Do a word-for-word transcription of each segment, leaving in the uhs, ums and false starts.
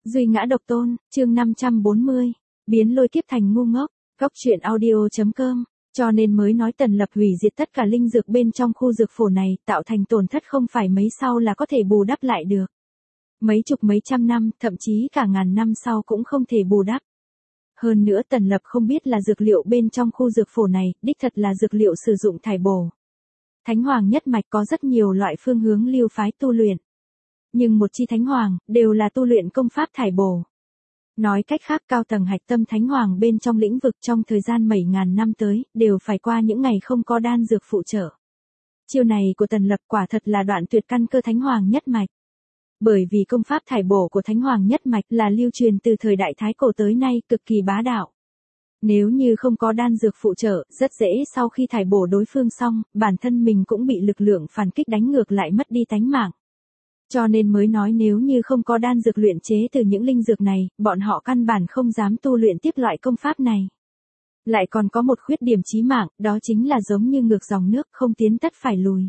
Duy ngã độc tôn, chương năm trăm bốn mươi, biến lôi kiếp thành ngu ngốc, góc truyện audio chấm com, cho nên mới nói Tần Lập hủy diệt tất cả linh dược bên trong khu dược phổ này, tạo thành tổn thất không phải mấy sau là có thể bù đắp lại được. Mấy chục mấy trăm năm, thậm chí cả ngàn năm sau cũng không thể bù đắp. Hơn nữa Tần Lập không biết là dược liệu bên trong khu dược phổ này, đích thật là dược liệu sử dụng thải bổ. Thánh Hoàng nhất mạch có rất nhiều loại phương hướng lưu phái tu luyện. Nhưng một chi Thánh Hoàng, đều là tu luyện công pháp thải bổ. Nói cách khác cao tầng hạch tâm Thánh Hoàng bên trong lĩnh vực trong thời gian bảy ngàn năm tới, đều phải qua những ngày không có đan dược phụ trợ. Chiêu này của Tần Lập quả thật là đoạn tuyệt căn cơ Thánh Hoàng nhất mạch. Bởi vì công pháp thải bổ của Thánh Hoàng nhất mạch là lưu truyền từ thời đại Thái Cổ tới nay cực kỳ bá đạo. Nếu như không có đan dược phụ trợ, rất dễ sau khi thải bổ đối phương xong, bản thân mình cũng bị lực lượng phản kích đánh ngược lại mất đi tánh mạng. Cho nên mới nói nếu như không có đan dược luyện chế từ những linh dược này, bọn họ căn bản không dám tu luyện tiếp loại công pháp này. Lại còn có một khuyết điểm chí mạng, đó chính là giống như ngược dòng nước không tiến tất phải lùi.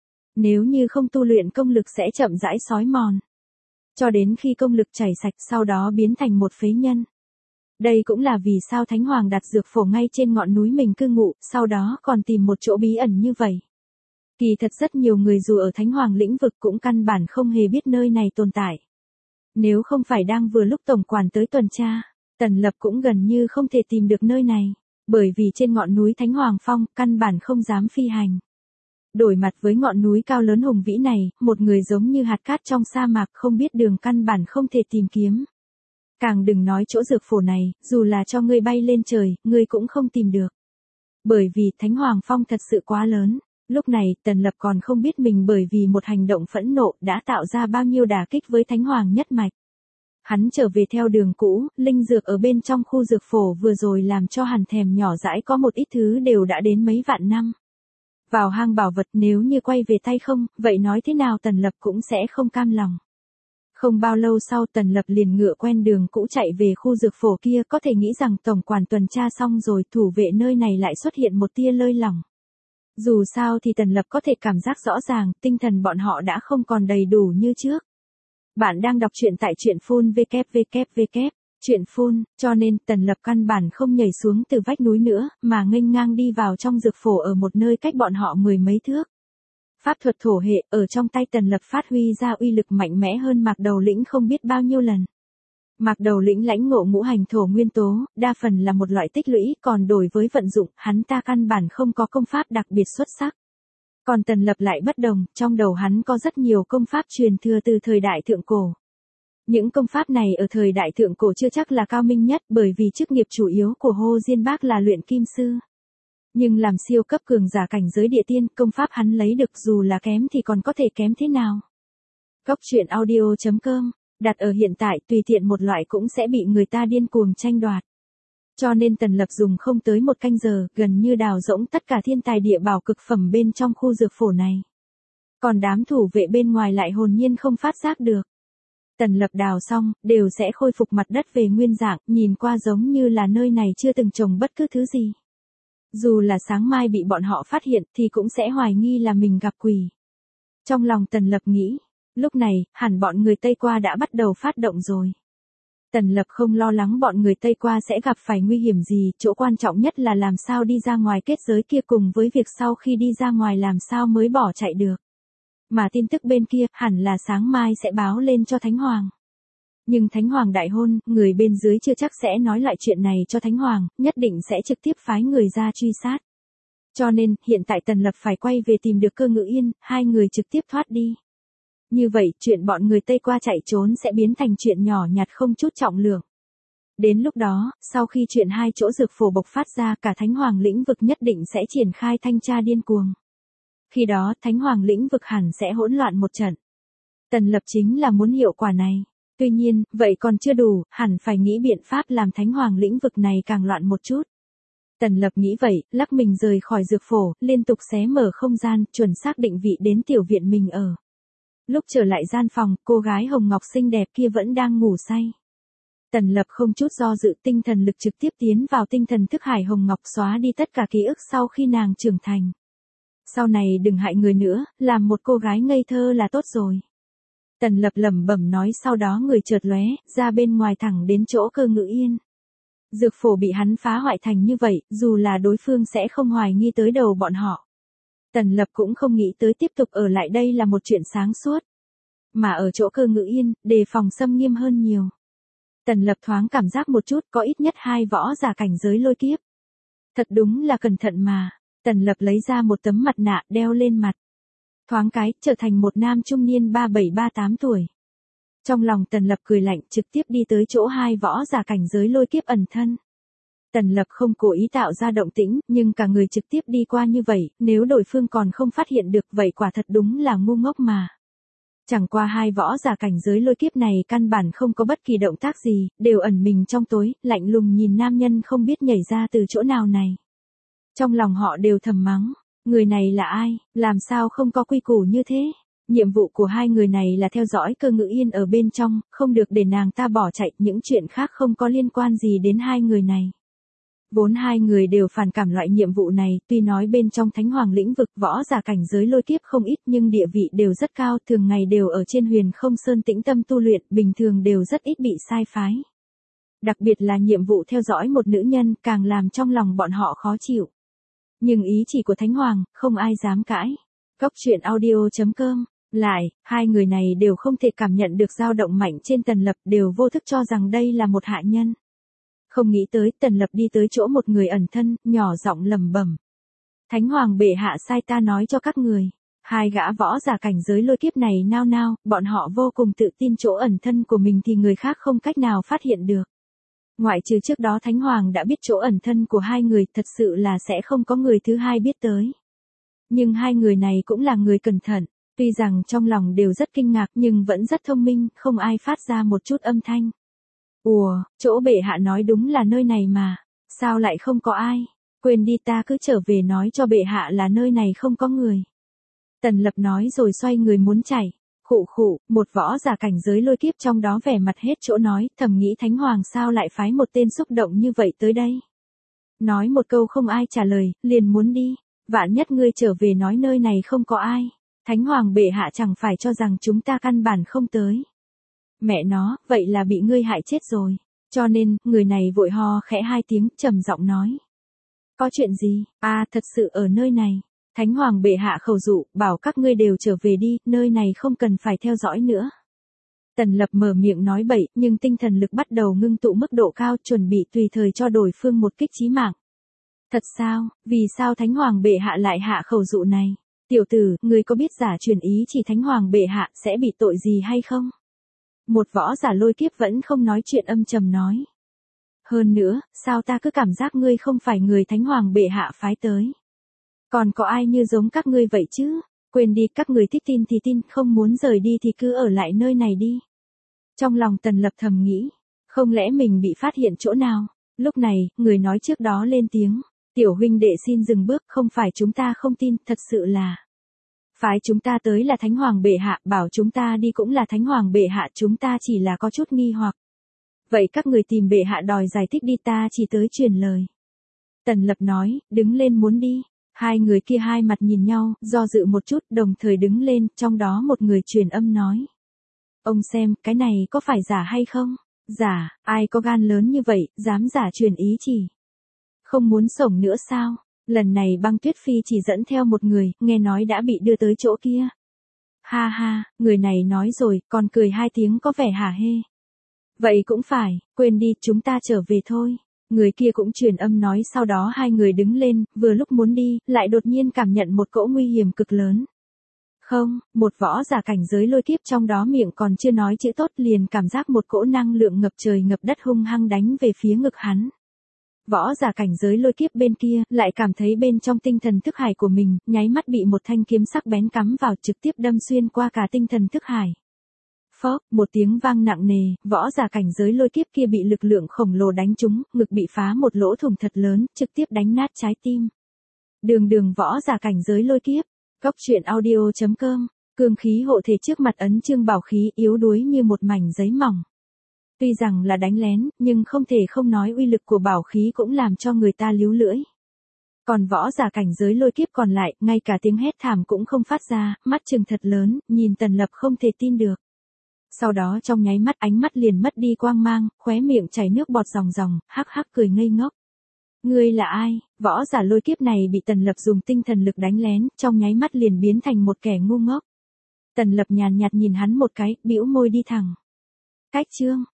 Nếu như không tu luyện công lực sẽ chậm rãi xói mòn. Cho đến khi công lực chảy sạch sau đó biến thành một phế nhân. Đây cũng là vì sao Thánh Hoàng đặt dược phổ ngay trên ngọn núi mình cư ngụ, sau đó còn tìm một chỗ bí ẩn như vậy. Kỳ thật rất nhiều người dù ở Thánh Hoàng lĩnh vực cũng căn bản không hề biết nơi này tồn tại. Nếu không phải đang vừa lúc tổng quản tới tuần tra, Tần Lập cũng gần như không thể tìm được nơi này, bởi vì trên ngọn núi Thánh Hoàng Phong căn bản không dám phi hành. Đổi mặt với ngọn núi cao lớn hùng vĩ này, một người giống như hạt cát trong sa mạc không biết đường căn bản không thể tìm kiếm. Càng đừng nói chỗ dược phổ này, dù là cho ngươi bay lên trời, ngươi cũng không tìm được. Bởi vì Thánh Hoàng Phong thật sự quá lớn. Lúc này, Tần Lập còn không biết mình bởi vì một hành động phẫn nộ đã tạo ra bao nhiêu đả kích với Thánh Hoàng nhất mạch. Hắn trở về theo đường cũ, linh dược ở bên trong khu dược phổ vừa rồi làm cho hắn thèm nhỏ dãi có một ít thứ đều đã đến mấy vạn năm. Vào hang bảo vật nếu như quay về tay không, vậy nói thế nào Tần Lập cũng sẽ không cam lòng. Không bao lâu sau Tần Lập liền ngựa quen đường cũ chạy về khu dược phổ kia, có thể nghĩ rằng tổng quản tuần tra xong rồi thủ vệ nơi này lại xuất hiện một tia lơi lỏng. Dù sao thì Tần Lập có thể cảm giác rõ ràng, tinh thần bọn họ đã không còn đầy đủ như trước. Bạn đang đọc truyện tại truyện phun vê kép vê kép vê kép, truyện phun, cho nên Tần Lập căn bản không nhảy xuống từ vách núi nữa, mà nghênh ngang đi vào trong dược phổ ở một nơi cách bọn họ mười mấy thước. Pháp thuật thổ hệ ở trong tay Tần Lập phát huy ra uy lực mạnh mẽ hơn Mạc Đầu Lĩnh không biết bao nhiêu lần. Mạc Đầu Lĩnh lãnh ngộ ngũ hành thổ nguyên tố, đa phần là một loại tích lũy, còn đổi với vận dụng, hắn ta căn bản không có công pháp đặc biệt xuất sắc. Còn Tần Lập lại bất đồng, trong đầu hắn có rất nhiều công pháp truyền thừa từ thời đại thượng cổ. Những công pháp này ở thời đại thượng cổ chưa chắc là cao minh nhất, bởi vì chức nghiệp chủ yếu của Hồ Diên Bác là luyện kim sư. Nhưng làm siêu cấp cường giả cảnh giới địa tiên, công pháp hắn lấy được dù là kém thì còn có thể kém thế nào. Góc truyện audio chấm com, đặt ở hiện tại tùy tiện một loại cũng sẽ bị người ta điên cuồng tranh đoạt. Cho nên Tần Lập dùng không tới một canh giờ, gần như đào rỗng tất cả thiên tài địa bảo cực phẩm bên trong khu dược phổ này. Còn đám thủ vệ bên ngoài lại hồn nhiên không phát giác được. Tần Lập đào xong, đều sẽ khôi phục mặt đất về nguyên dạng, nhìn qua giống như là nơi này chưa từng trồng bất cứ thứ gì. Dù là sáng mai bị bọn họ phát hiện thì cũng sẽ hoài nghi là mình gặp quỷ. Trong lòng Tần Lập nghĩ, lúc này, hẳn bọn người Tây Qua đã bắt đầu phát động rồi. Tần Lập không lo lắng bọn người Tây Qua sẽ gặp phải nguy hiểm gì, chỗ quan trọng nhất là làm sao đi ra ngoài kết giới kia cùng với việc sau khi đi ra ngoài làm sao mới bỏ chạy được. Mà tin tức bên kia hẳn là sáng mai sẽ báo lên cho Thánh Hoàng. Nhưng Thánh Hoàng đại hôn, người bên dưới chưa chắc sẽ nói lại chuyện này cho Thánh Hoàng, nhất định sẽ trực tiếp phái người ra truy sát. Cho nên, hiện tại Tần Lập phải quay về tìm được Cơ Ngự Yên, hai người trực tiếp thoát đi. Như vậy, chuyện bọn người Tây Qua chạy trốn sẽ biến thành chuyện nhỏ nhặt không chút trọng lượng. Đến lúc đó, sau khi chuyện hai chỗ dược phổ bộc phát ra, cả Thánh Hoàng lĩnh vực nhất định sẽ triển khai thanh tra điên cuồng. Khi đó, Thánh Hoàng lĩnh vực hẳn sẽ hỗn loạn một trận. Tần Lập chính là muốn hiệu quả này. Tuy nhiên, vậy còn chưa đủ, hẳn phải nghĩ biện pháp làm Thánh Hoàng lĩnh vực này càng loạn một chút. Tần Lập nghĩ vậy, lắc mình rời khỏi dược phổ, liên tục xé mở không gian, chuẩn xác định vị đến tiểu viện mình ở. Lúc trở lại gian phòng, cô gái hồng ngọc xinh đẹp kia vẫn đang ngủ say. Tần Lập không chút do dự, tinh thần lực trực tiếp tiến vào tinh thần thức hải hồng ngọc, xóa đi tất cả ký ức sau khi nàng trưởng thành. Sau này đừng hại người nữa, làm một cô gái ngây thơ là tốt rồi. Tần Lập lẩm bẩm nói, sau đó người chợt lóe ra bên ngoài thẳng đến chỗ Cơ Ngự Yên. Dược phổ bị hắn phá hoại thành như vậy, dù là đối phương sẽ không hoài nghi tới đầu bọn họ. Tần Lập cũng không nghĩ tới tiếp tục ở lại đây là một chuyện sáng suốt. Mà ở chỗ Cơ Ngự Yên, đề phòng xâm nghiêm hơn nhiều. Tần Lập thoáng cảm giác một chút, có ít nhất hai võ giả cảnh giới lôi kiếp. Thật đúng là cẩn thận mà. Tần Lập lấy ra một tấm mặt nạ đeo lên mặt. Thoáng cái, trở thành một nam trung niên ba bảy ba tám tuổi. Trong lòng Tần Lập cười lạnh, trực tiếp đi tới chỗ hai võ giả cảnh giới lôi kiếp ẩn thân. Tần Lập không cố ý tạo ra động tĩnh, nhưng cả người trực tiếp đi qua như vậy, nếu đối phương còn không phát hiện được vậy quả thật đúng là ngu ngốc mà. Chẳng qua hai võ giả cảnh giới lôi kiếp này căn bản không có bất kỳ động tác gì, đều ẩn mình trong tối, lạnh lùng nhìn nam nhân không biết nhảy ra từ chỗ nào này. Trong lòng họ đều thầm mắng, người này là ai, làm sao không có quy củ như thế. Nhiệm vụ của hai người này là theo dõi Cơ Ngự Yên ở bên trong, không được để nàng ta bỏ chạy, những chuyện khác không có liên quan gì đến hai người này. Vốn hai người đều phản cảm loại nhiệm vụ này, tuy nói bên trong Thánh Hoàng lĩnh vực võ giả cảnh giới lôi kiếp không ít nhưng địa vị đều rất cao, thường ngày đều ở trên Huyền Không Sơn tĩnh tâm tu luyện, bình thường đều rất ít bị sai phái. Đặc biệt là nhiệm vụ theo dõi một nữ nhân càng làm trong lòng bọn họ khó chịu. Nhưng ý chỉ của Thánh Hoàng, không ai dám cãi. Góc truyện audio chấm com. Lại, hai người này đều không thể cảm nhận được dao động mạnh trên Tần Lập, đều vô thức cho rằng đây là một hạ nhân. Không nghĩ tới Tần Lập đi tới chỗ một người ẩn thân, nhỏ giọng lẩm bẩm. Thánh Hoàng bệ hạ sai ta nói cho các người. Hai gã võ giả cảnh giới lôi kiếp này nao nao, bọn họ vô cùng tự tin chỗ ẩn thân của mình thì người khác không cách nào phát hiện được. Ngoại trừ trước đó Thánh Hoàng đã biết chỗ ẩn thân của hai người, thật sự là sẽ không có người thứ hai biết tới. Nhưng hai người này cũng là người cẩn thận, tuy rằng trong lòng đều rất kinh ngạc nhưng vẫn rất thông minh, không ai phát ra một chút âm thanh. Ủa, chỗ bệ hạ nói đúng là nơi này mà, sao lại không có ai, quên đi ta cứ trở về nói cho bệ hạ là nơi này không có người. Tần Lập nói rồi xoay người muốn chạy, khụ khụ, một võ giả cảnh giới lôi kiếp trong đó vẻ mặt hết chỗ nói, thầm nghĩ Thánh Hoàng sao lại phái một tên xúc động như vậy tới đây. Nói một câu không ai trả lời, liền muốn đi, vạn nhất ngươi trở về nói nơi này không có ai, Thánh Hoàng bệ hạ chẳng phải cho rằng chúng ta căn bản không tới. Mẹ nó, vậy là bị ngươi hại chết rồi. Cho nên, người này vội ho khẽ hai tiếng, trầm giọng nói. Có chuyện gì? À, thật sự ở nơi này. Thánh Hoàng bệ hạ khẩu dụ, bảo các ngươi đều trở về đi, nơi này không cần phải theo dõi nữa. Tần Lập mở miệng nói bậy, nhưng tinh thần lực bắt đầu ngưng tụ mức độ cao, chuẩn bị tùy thời cho đối phương một kích chí mạng. Thật sao, vì sao Thánh Hoàng bệ hạ lại hạ khẩu dụ này? Tiểu tử, ngươi có biết giả truyền ý chỉ Thánh Hoàng bệ hạ sẽ bị tội gì hay không? Một võ giả lôi kiếp vẫn không nói chuyện âm trầm nói. Hơn nữa, sao ta cứ cảm giác ngươi không phải người Thánh Hoàng bệ hạ phái tới? Còn có ai như giống các ngươi vậy chứ? Quên đi, các người thích tin thì tin, không muốn rời đi thì cứ ở lại nơi này đi. Trong lòng Tần Lập thầm nghĩ, không lẽ mình bị phát hiện chỗ nào? Lúc này, người nói trước đó lên tiếng. Tiểu huynh đệ xin dừng bước, không phải chúng ta không tin, thật sự là. Phái chúng ta tới là Thánh Hoàng bệ hạ, bảo chúng ta đi cũng là Thánh Hoàng bệ hạ, chúng ta chỉ là có chút nghi hoặc. Vậy các người tìm bệ hạ đòi giải thích đi, ta chỉ tới truyền lời. Tần Lập nói, đứng lên muốn đi. Hai người kia hai mặt nhìn nhau, do dự một chút, đồng thời đứng lên, trong đó một người truyền âm nói. Ông xem, cái này có phải giả hay không? Giả, ai có gan lớn như vậy, dám giả truyền ý chỉ. Không muốn sống nữa sao? Lần này Băng Tuyết Phi chỉ dẫn theo một người, nghe nói đã bị đưa tới chỗ kia. Ha ha, người này nói rồi, còn cười hai tiếng có vẻ hả hê. Vậy cũng phải, quên đi, chúng ta trở về thôi. Người kia cũng truyền âm nói, sau đó hai người đứng lên, vừa lúc muốn đi, lại đột nhiên cảm nhận một cỗ nguy hiểm cực lớn. Không, một võ giả cảnh giới lôi kiếp trong đó miệng còn chưa nói chữ tốt liền cảm giác một cỗ năng lượng ngập trời ngập đất hung hăng đánh về phía ngực hắn. Võ giả cảnh giới lôi kiếp bên kia, lại cảm thấy bên trong tinh thần thức hải của mình, nháy mắt bị một thanh kiếm sắc bén cắm vào trực tiếp đâm xuyên qua cả tinh thần thức hải. Phốc, một tiếng vang nặng nề, võ giả cảnh giới lôi kiếp kia bị lực lượng khổng lồ đánh trúng, ngực bị phá một lỗ thủng thật lớn, trực tiếp đánh nát trái tim. Đường đường võ giả cảnh giới lôi kiếp, góc truyện audio chấm com, cương khí hộ thể trước mặt ấn chương bảo khí yếu đuối như một mảnh giấy mỏng. Tuy rằng là đánh lén, nhưng không thể không nói uy lực của bảo khí cũng làm cho người ta líu lưỡi. Còn võ giả cảnh giới lôi kiếp còn lại, ngay cả tiếng hét thảm cũng không phát ra, mắt trừng thật lớn, nhìn Tần Lập không thể tin được. Sau đó trong nháy mắt ánh mắt liền mất đi quang mang, khóe miệng chảy nước bọt ròng ròng, hắc hắc cười ngây ngốc. Ngươi là ai? Võ giả lôi kiếp này bị Tần Lập dùng tinh thần lực đánh lén, trong nháy mắt liền biến thành một kẻ ngu ngốc. Tần Lập nhàn nhạt nhìn hắn một cái, bĩu môi đi thẳng. Cách chương